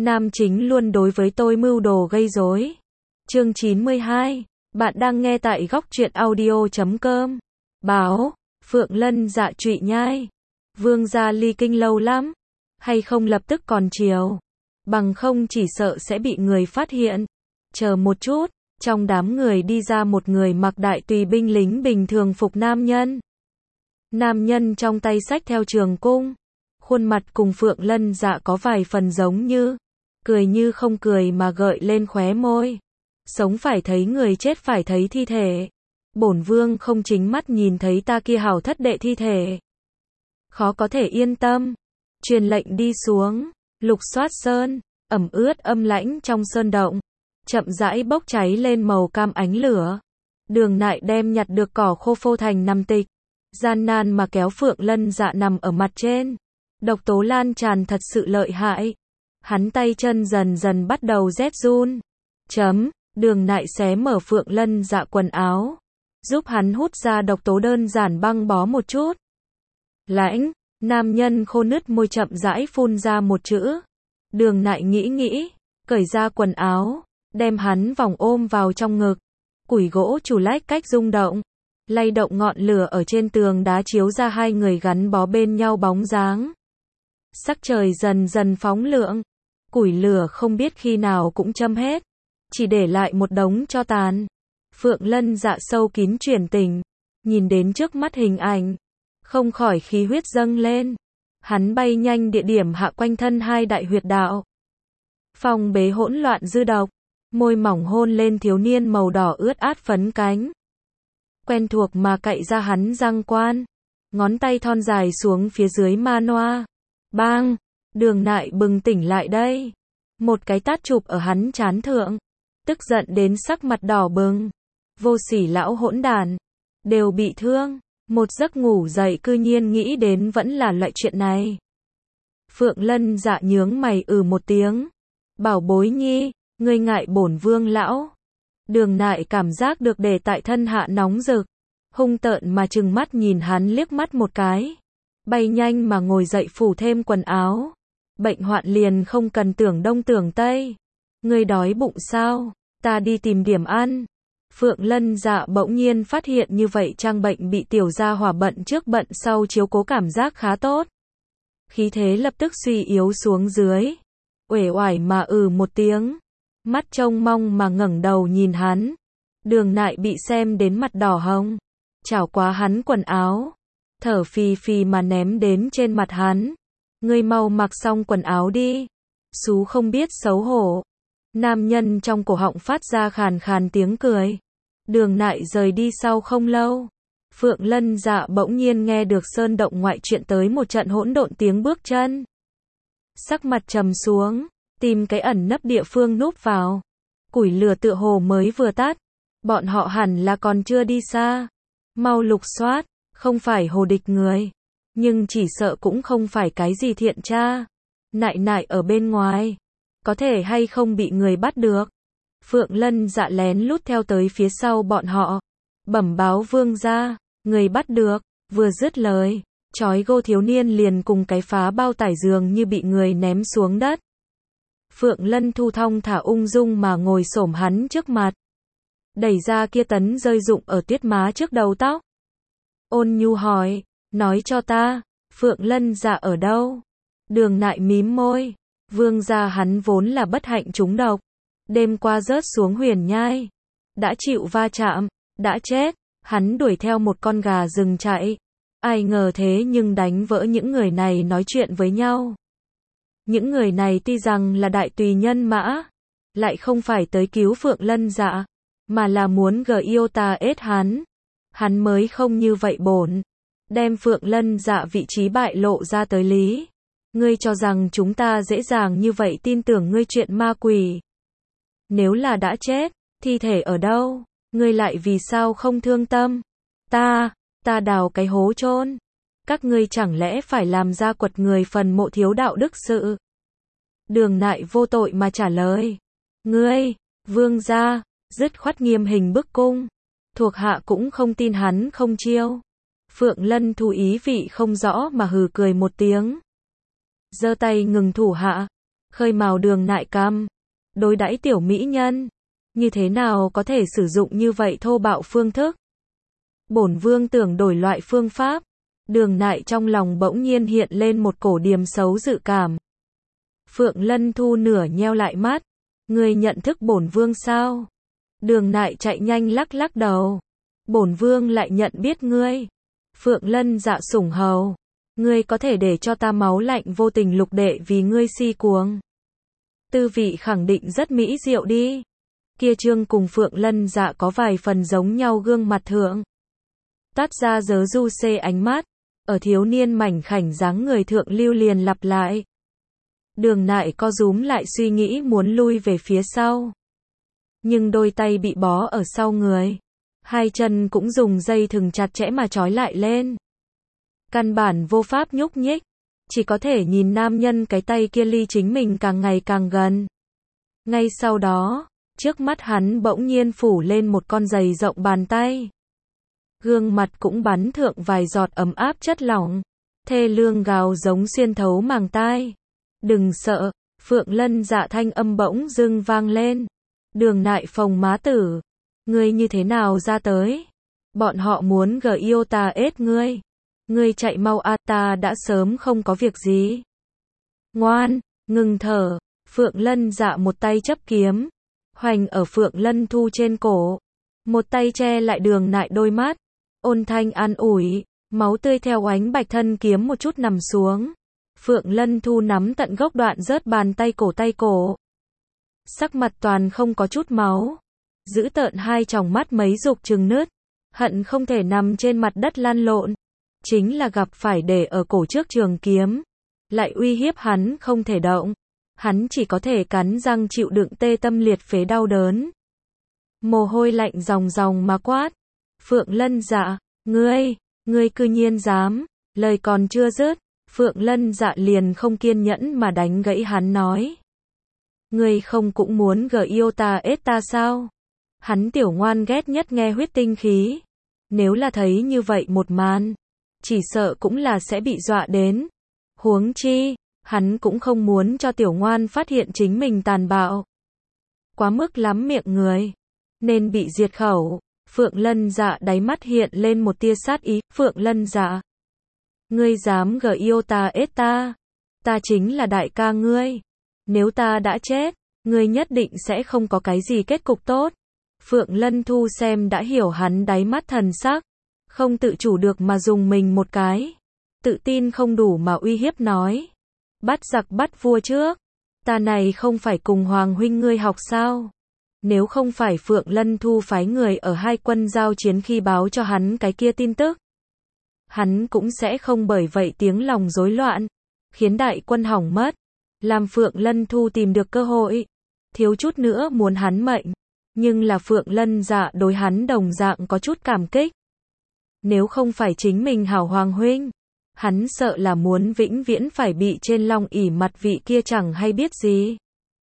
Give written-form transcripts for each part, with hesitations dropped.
Nam chính luôn đối với tôi mưu đồ gây rối. Chương 92. Bạn đang nghe tại góc truyện audio.com. Báo, Phượng Lân dạ trụy nhai. Vương gia ly kinh lâu lắm. Hay không lập tức còn chiều. Bằng không chỉ sợ sẽ bị người phát hiện. Chờ một chút, trong đám người đi ra một người mặc đại tùy binh lính bình thường phục nam nhân. Nam nhân trong tay xách theo trường cung. Khuôn mặt cùng Phượng Lân dạ có vài phần giống như không cười mà gợi lên khóe môi. Sống phải thấy người, chết phải thấy thi thể. Bổn vương không chính mắt nhìn thấy ta kia hảo thất đệ thi thể. Khó có thể yên tâm. Truyền lệnh đi xuống. Lục soát sơn, ẩm ướt âm lãnh trong sơn động. Chậm rãi bốc cháy lên màu cam ánh lửa. Đường Nại đem nhặt được cỏ khô phô thành nằm tịch. Gian nan mà kéo Phượng Lân dạ nằm ở mặt trên. Độc tố lan tràn thật sự lợi hại. Hắn tay chân dần dần bắt đầu rét run. Đường Nại xé mở Phượng Lân dạ quần áo. Giúp hắn hút ra độc tố, đơn giản băng bó một chút. Lãnh, nam nhân khô nứt môi chậm rãi phun ra một chữ. Đường Nại nghĩ, cởi ra quần áo, đem hắn vòng ôm vào trong ngực. Củi gỗ chủ lách cách rung động. Lay động ngọn lửa ở trên tường đá chiếu ra hai người gắn bó bên nhau bóng dáng. Sắc trời dần dần phóng lượng. Củi lửa không biết khi nào cũng châm hết. Chỉ để lại một đống tro tàn. Phượng Lân dạ sâu kín chuyển tình. Nhìn đến trước mắt hình ảnh. Không khỏi khí huyết dâng lên. Hắn bay nhanh địa điểm hạ quanh thân hai đại huyệt đạo. Phong bế hỗn loạn dư độc. Môi mỏng hôn lên thiếu niên màu đỏ ướt át phấn cánh. Quen thuộc mà cạy ra hắn răng quan. Ngón tay thon dài xuống phía dưới ma noa. Bang! Đường Nại bừng tỉnh lại đây. Một cái tát chụp ở hắn trán thượng. Tức giận đến sắc mặt đỏ bừng. Vô sỉ lão hỗn đản. Đều bị thương. Một giấc ngủ dậy cư nhiên nghĩ đến vẫn là loại chuyện này. Phượng Lân dạ nhướng mày một tiếng. Bảo bối nhi, ngươi ngại bổn vương lão. Đường Nại cảm giác được để tại thân hạ nóng rực. Hung tợn mà trừng mắt nhìn hắn liếc mắt một cái. Bay nhanh mà ngồi dậy phủ thêm quần áo. Bệnh hoạn liền không cần tưởng đông tưởng tây. Ngươi đói bụng sao? Ta đi tìm điểm ăn. Phượng Lân dạ bỗng nhiên phát hiện như vậy trang bệnh bị tiểu gia hỏa bận trước bận sau chiếu cố cảm giác khá tốt. Khí thế lập tức suy yếu xuống dưới. Uể oải mà một tiếng. Mắt trông mong mà ngẩng đầu nhìn hắn. Đường Nại bị xem đến mặt đỏ hồng. Chảo quá hắn quần áo. Thở phì phì mà ném đến trên mặt hắn. Ngươi mau mặc xong quần áo đi. Xú không biết xấu hổ. Nam nhân trong cổ họng phát ra khàn khàn tiếng cười. Đường Nại rời đi sau không lâu. Phượng Lân dạ bỗng nhiên nghe được sơn động ngoại chuyện tới một trận hỗn độn tiếng bước chân. Sắc mặt trầm xuống. Tìm cái ẩn nấp địa phương núp vào. Củi lửa tựa hồ mới vừa tắt. Bọn họ hẳn là còn chưa đi xa. Mau lục soát. Không phải hồ địch người. Nhưng chỉ sợ cũng không phải cái gì thiện tra. Nại ở bên ngoài. Có thể hay không bị người bắt được. Phượng Lân dạ lén lút theo tới phía sau bọn họ. Bẩm báo vương gia. Người bắt được. Vừa dứt lời. Chói gô thiếu niên liền cùng cái phá bao tải giường như bị người ném xuống đất. Phượng Lân thu thong thả ung dung mà ngồi xổm hắn trước mặt. Đẩy ra kia tấn rơi rụng ở tiết má trước đầu tóc. Ôn nhu hỏi. Nói cho ta. Phượng Lân dạ ở đâu? Đường Nại mím môi. Vương gia hắn vốn là bất hạnh trúng độc. Đêm qua rớt xuống huyền nhai. Đã chịu va chạm. Đã chết. Hắn đuổi theo một con gà rừng chạy. Ai ngờ thế nhưng đánh vỡ những người này nói chuyện với nhau. Những người này tuy rằng là đại tùy nhân mã. Lại không phải tới cứu Phượng Lân dạ. Mà là muốn Giota ết hắn. Hắn mới không như vậy bổn. Đem Phượng Lân dạ vị trí bại lộ ra tới lý. Ngươi cho rằng chúng ta dễ dàng như vậy tin tưởng ngươi chuyện ma quỷ. Nếu là đã chết, thi thể ở đâu? Ngươi lại vì sao không thương tâm? Ta đào cái hố chôn. Các ngươi chẳng lẽ phải làm ra quật người phần mộ thiếu đạo đức sự? Đường Nại vô tội mà trả lời. Ngươi, vương gia, dứt khoát nghiêm hình bức cung. Thuộc hạ cũng không tin hắn không chiêu. Phượng Lân thu ý vị không rõ mà hừ cười một tiếng. Giơ tay ngừng thủ hạ. Khơi mào Đường Nại căm. Đối đãi tiểu mỹ nhân. Như thế nào có thể sử dụng như vậy thô bạo phương thức? Bổn vương tưởng đổi loại phương pháp. Đường Nại trong lòng bỗng nhiên hiện lên một cổ điềm xấu dự cảm. Phượng Lân Thu nửa nheo lại mắt. Ngươi nhận thức bổn vương sao? Đường Nại chạy nhanh lắc lắc đầu. Bổn vương lại nhận biết ngươi. Phượng Lân Dạ sủng hầu. Ngươi có thể để cho ta máu lạnh vô tình lục đệ vì ngươi si cuồng. Tư vị khẳng định rất mỹ diệu đi. Kia trương cùng Phượng Lân Dạ có vài phần giống nhau gương mặt thượng. Tát ra dớ du xê ánh mắt. Ở thiếu niên mảnh khảnh dáng người thượng lưu liền lặp lại. Đường Nại co rúm lại suy nghĩ muốn lui về phía sau. Nhưng đôi tay bị bó ở sau người. Hai chân cũng dùng dây thừng chặt chẽ mà trói lại lên. Căn bản vô pháp nhúc nhích. Chỉ có thể nhìn nam nhân cái tay kia ly chính mình càng ngày càng gần. Ngay sau đó, trước mắt hắn bỗng nhiên phủ lên một con giày rộng bàn tay. Gương mặt cũng bắn thượng vài giọt ấm áp chất lỏng. Thê lương gào giống xuyên thấu màng tai. Đừng sợ, Phượng Lân Dạ thanh âm bỗng dưng vang lên. Đường Nại phồng má tử. Ngươi như thế nào ra tới? Bọn họ muốn yêu ta ết ngươi. Ngươi chạy mau a, ta đã sớm không có việc gì. Ngoan, ngừng thở. Phượng Lân Dạ một tay chấp kiếm. Hoành ở Phượng Lân Thu trên cổ. Một tay che lại Đường Nại đôi mắt. Ôn thanh an ủi. Máu tươi theo oánh bạch thân kiếm một chút nằm xuống. Phượng Lân Thu nắm tận gốc đoạn rớt bàn tay cổ. Sắc mặt toàn không có chút máu. Giữ tợn hai tròng mắt mấy dục trừng nứt. Hận không thể nằm trên mặt đất lăn lộn. Chính là gặp phải để ở cổ trước trường kiếm. Lại uy hiếp hắn không thể động. Hắn chỉ có thể cắn răng chịu đựng tê tâm liệt phế đau đớn. Mồ hôi lạnh ròng ròng mà quát. Phượng Lân Dạ, ngươi cư nhiên dám. Lời còn chưa dứt, Phượng Lân Dạ liền không kiên nhẫn mà đánh gãy hắn nói. Ngươi không cũng muốn yêu ta ết ta sao? Hắn tiểu ngoan ghét nhất nghe huyết tinh khí. Nếu là thấy như vậy một màn, chỉ sợ cũng là sẽ bị dọa đến. Huống chi, hắn cũng không muốn cho tiểu ngoan phát hiện chính mình tàn bạo. Quá mức lắm miệng người, nên bị diệt khẩu. Phượng Lân Dạ đáy mắt hiện lên một tia sát ý. Phượng Lân Dạ, ngươi dám yêu ta ết ta? Ta chính là đại ca ngươi. Nếu ta đã chết, ngươi nhất định sẽ không có cái gì kết cục tốt. Phượng Lân Thu xem đã hiểu hắn đáy mắt thần sắc. Không tự chủ được mà dùng mình một cái. Tự tin không đủ mà uy hiếp nói. Bắt giặc bắt vua trước. Ta này không phải cùng Hoàng huynh ngươi học sao? Nếu không phải Phượng Lân Thu phái người ở hai quân giao chiến khi báo cho hắn cái kia tin tức, hắn cũng sẽ không bởi vậy tiếng lòng rối loạn, khiến đại quân hỏng mất. Làm Phượng Lân Thu tìm được cơ hội, thiếu chút nữa muốn hắn mệnh. Nhưng là Phượng Lân Dạ đối hắn đồng dạng có chút cảm kích. Nếu không phải chính mình hảo Hoàng huynh, hắn sợ là muốn vĩnh viễn phải bị trên long ỷ mặt vị kia chẳng hay biết gì.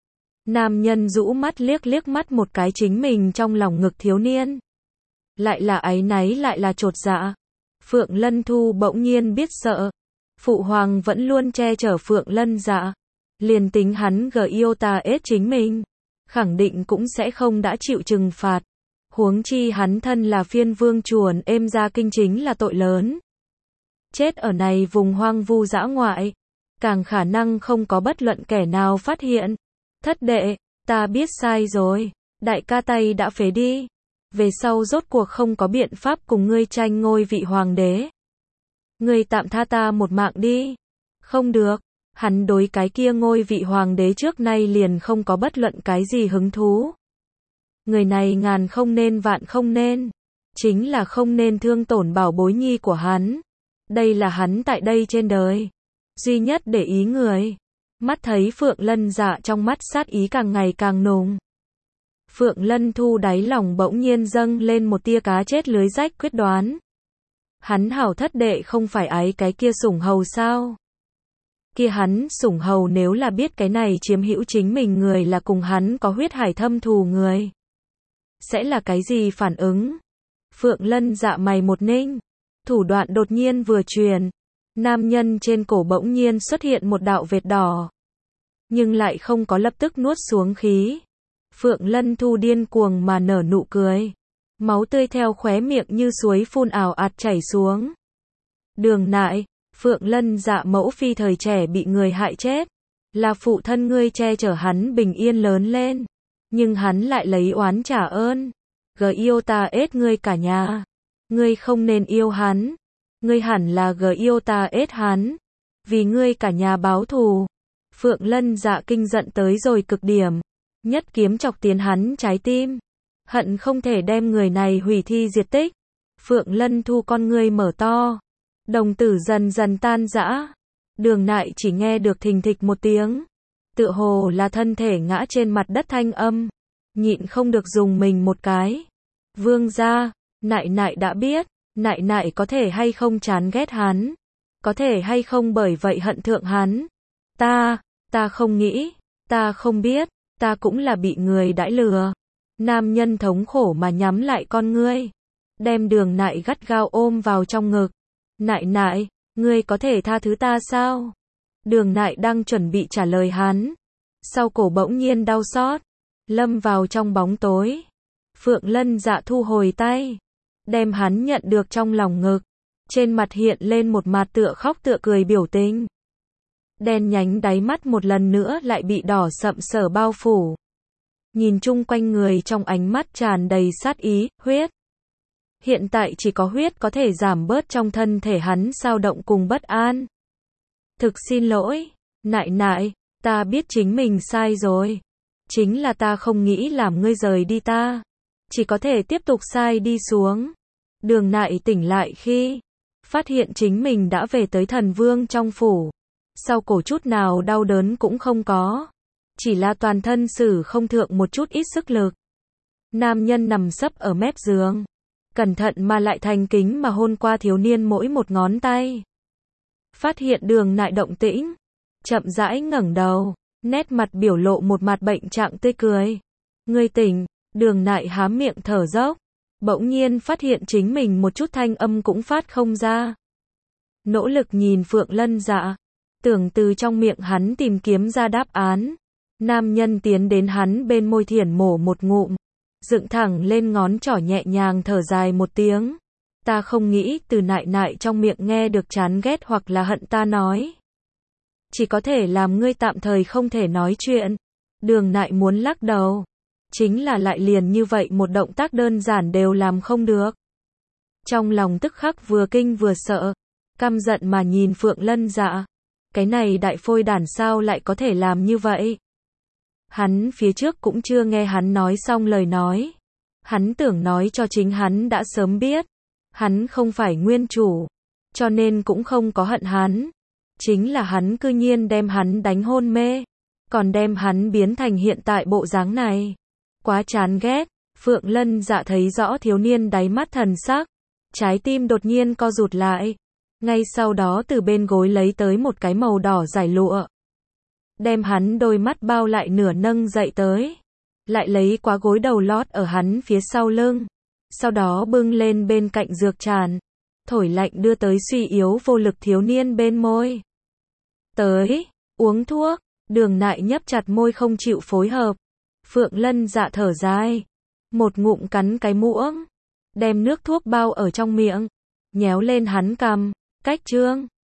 Nam nhân rũ mắt liếc mắt một cái chính mình trong lòng ngực thiếu niên. Lại là áy náy lại là chột dạ. Phượng Lân Thu bỗng nhiên biết sợ. Phụ hoàng vẫn luôn che chở Phượng Lân Dạ. Liền tính hắn yêu ta ết chính mình, khẳng định cũng sẽ không đã chịu trừng phạt. Huống chi hắn thân là phiên vương chuồn êm ra kinh chính là tội lớn. Chết ở này vùng hoang vu dã ngoại, càng khả năng không có bất luận kẻ nào phát hiện. Thất đệ, ta biết sai rồi. Đại ca tay đã phế đi. Về sau rốt cuộc không có biện pháp cùng ngươi tranh ngôi vị hoàng đế. Ngươi tạm tha ta một mạng đi. Không được. Hắn đối cái kia ngôi vị hoàng đế trước nay liền không có bất luận cái gì hứng thú. Người này ngàn không nên vạn không nên. Chính là không nên thương tổn bảo bối nhi của hắn. Đây là hắn tại đây trên đời duy nhất để ý người. Mắt thấy Phượng Lân Dạ trong mắt sát ý càng ngày càng nồng. Phượng Lân Thu đáy lòng bỗng nhiên dâng lên một tia cá chết lưới rách quyết đoán. Hắn hảo thất đệ không phải ái cái kia sủng hầu sao? Kia hắn sủng hầu nếu là biết cái này chiếm hữu chính mình người là cùng hắn có huyết hải thâm thù người, sẽ là cái gì phản ứng? Phượng Lân Dạ mày một ninh, thủ đoạn đột nhiên vừa truyền, nam nhân trên cổ bỗng nhiên xuất hiện một đạo vệt đỏ. nhưng lại không có lập tức nuốt xuống khí. Phượng Lân Thu điên cuồng mà nở nụ cười. Máu tươi theo khóe miệng như suối phun ào ạt chảy xuống. Đường Nại, Phượng Lân Dạ mẫu phi thời trẻ bị người hại chết. Là phụ thân ngươi che chở hắn bình yên lớn lên. Nhưng hắn lại lấy oán trả ơn. Yêu ta ết ngươi cả nhà. Ngươi không nên yêu hắn. Ngươi hẳn là yêu ta ết hắn. Vì ngươi cả nhà báo thù. Phượng Lân Dạ kinh giận tới rồi cực điểm. Nhất kiếm chọc tiến hắn trái tim. Hận không thể đem người này hủy thi diệt tích. Phượng Lân Thu con ngươi mở to. Đồng tử dần dần tan rã. Đường Nại chỉ nghe được thình thịch một tiếng. Tựa hồ là thân thể ngã trên mặt đất thanh âm. Nhịn không được dùng mình một cái. Vương gia, Nại Nại đã biết. Nại Nại có thể hay không chán ghét hắn. Có thể hay không bởi vậy hận thượng hắn. Ta không nghĩ. Ta không biết. Ta cũng là bị người đãi lừa. Nam nhân thống khổ mà nhắm lại con ngươi. Đem Đường Nại gắt gao ôm vào trong ngực. Nại Nại, ngươi có thể tha thứ ta sao? Đường Nại đang chuẩn bị trả lời hắn. Sau cổ bỗng nhiên đau xót. Lâm vào trong bóng tối. Phượng Lân Dạ thu hồi tay. Đem hắn nhận được trong lòng ngực. Trên mặt hiện lên một mặt tựa khóc tựa cười biểu tình. Đen nhánh đáy mắt một lần nữa lại bị đỏ sậm sờ bao phủ. Nhìn chung quanh người trong ánh mắt tràn đầy sát ý, huyết. Hiện tại chỉ có huyết có thể giảm bớt trong thân thể hắn xao động cùng bất an. Thực xin lỗi, Nại Nại, ta biết chính mình sai rồi. Chính là ta không nghĩ làm ngươi rời đi ta. Chỉ có thể tiếp tục sai đi xuống. Đường Nại tỉnh lại khi phát hiện chính mình đã về tới thần vương trong phủ. Sau cổ chút nào đau đớn cũng không có. Chỉ là toàn thân sử không thượng một chút ít sức lực. Nam nhân nằm sấp ở mép giường. Cẩn thận mà lại thành kính mà hôn qua thiếu niên mỗi một ngón tay. Phát hiện Đường Nại động tĩnh. Chậm rãi ngẩng đầu. Nét mặt biểu lộ một mặt bệnh trạng tươi cười. Ngươi tỉnh. Đường Nại há miệng thở dốc. Bỗng nhiên phát hiện chính mình một chút thanh âm cũng phát không ra. Nỗ lực nhìn Phượng Lân Dạ. Tưởng từ trong miệng hắn tìm kiếm ra đáp án. Nam nhân tiến đến hắn bên môi thiển mổ một ngụm. Dựng thẳng lên ngón trỏ nhẹ nhàng thở dài một tiếng. Ta không nghĩ từ Nại Nại trong miệng nghe được chán ghét hoặc là hận ta nói. Chỉ có thể làm ngươi tạm thời không thể nói chuyện. Đường Nại muốn lắc đầu. Chính là lại liền như vậy một động tác đơn giản đều làm không được. Trong lòng tức khắc vừa kinh vừa sợ. Căm giận mà nhìn Phượng Lân Dạ. Cái này đại phôi đản sao lại có thể làm như vậy? Hắn phía trước cũng chưa nghe hắn nói xong lời nói. Hắn tưởng nói cho chính hắn đã sớm biết. Hắn không phải nguyên chủ. Cho nên cũng không có hận hắn. Chính là hắn cư nhiên đem hắn đánh hôn mê. Còn đem hắn biến thành hiện tại bộ dáng này. Quá chán ghét. Phượng Lân Dạ thấy rõ thiếu niên đáy mắt thần sắc. Trái tim đột nhiên co rụt lại. Ngay sau đó từ bên gối lấy tới một cái màu đỏ giải lụa. Đem hắn đôi mắt bao lại nửa nâng dậy tới. Lại lấy quá gối đầu lót ở hắn phía sau lưng. Sau đó bưng lên bên cạnh dược tràn. Thổi lạnh đưa tới suy yếu vô lực thiếu niên bên môi. Tới, uống thuốc. Đường Nại nhấp chặt môi không chịu phối hợp. Phượng Lân Dạ thở dài. Một ngụm cắn cái muỗng. Đem nước thuốc bao ở trong miệng. Nhéo lên hắn cằm. Cách trương.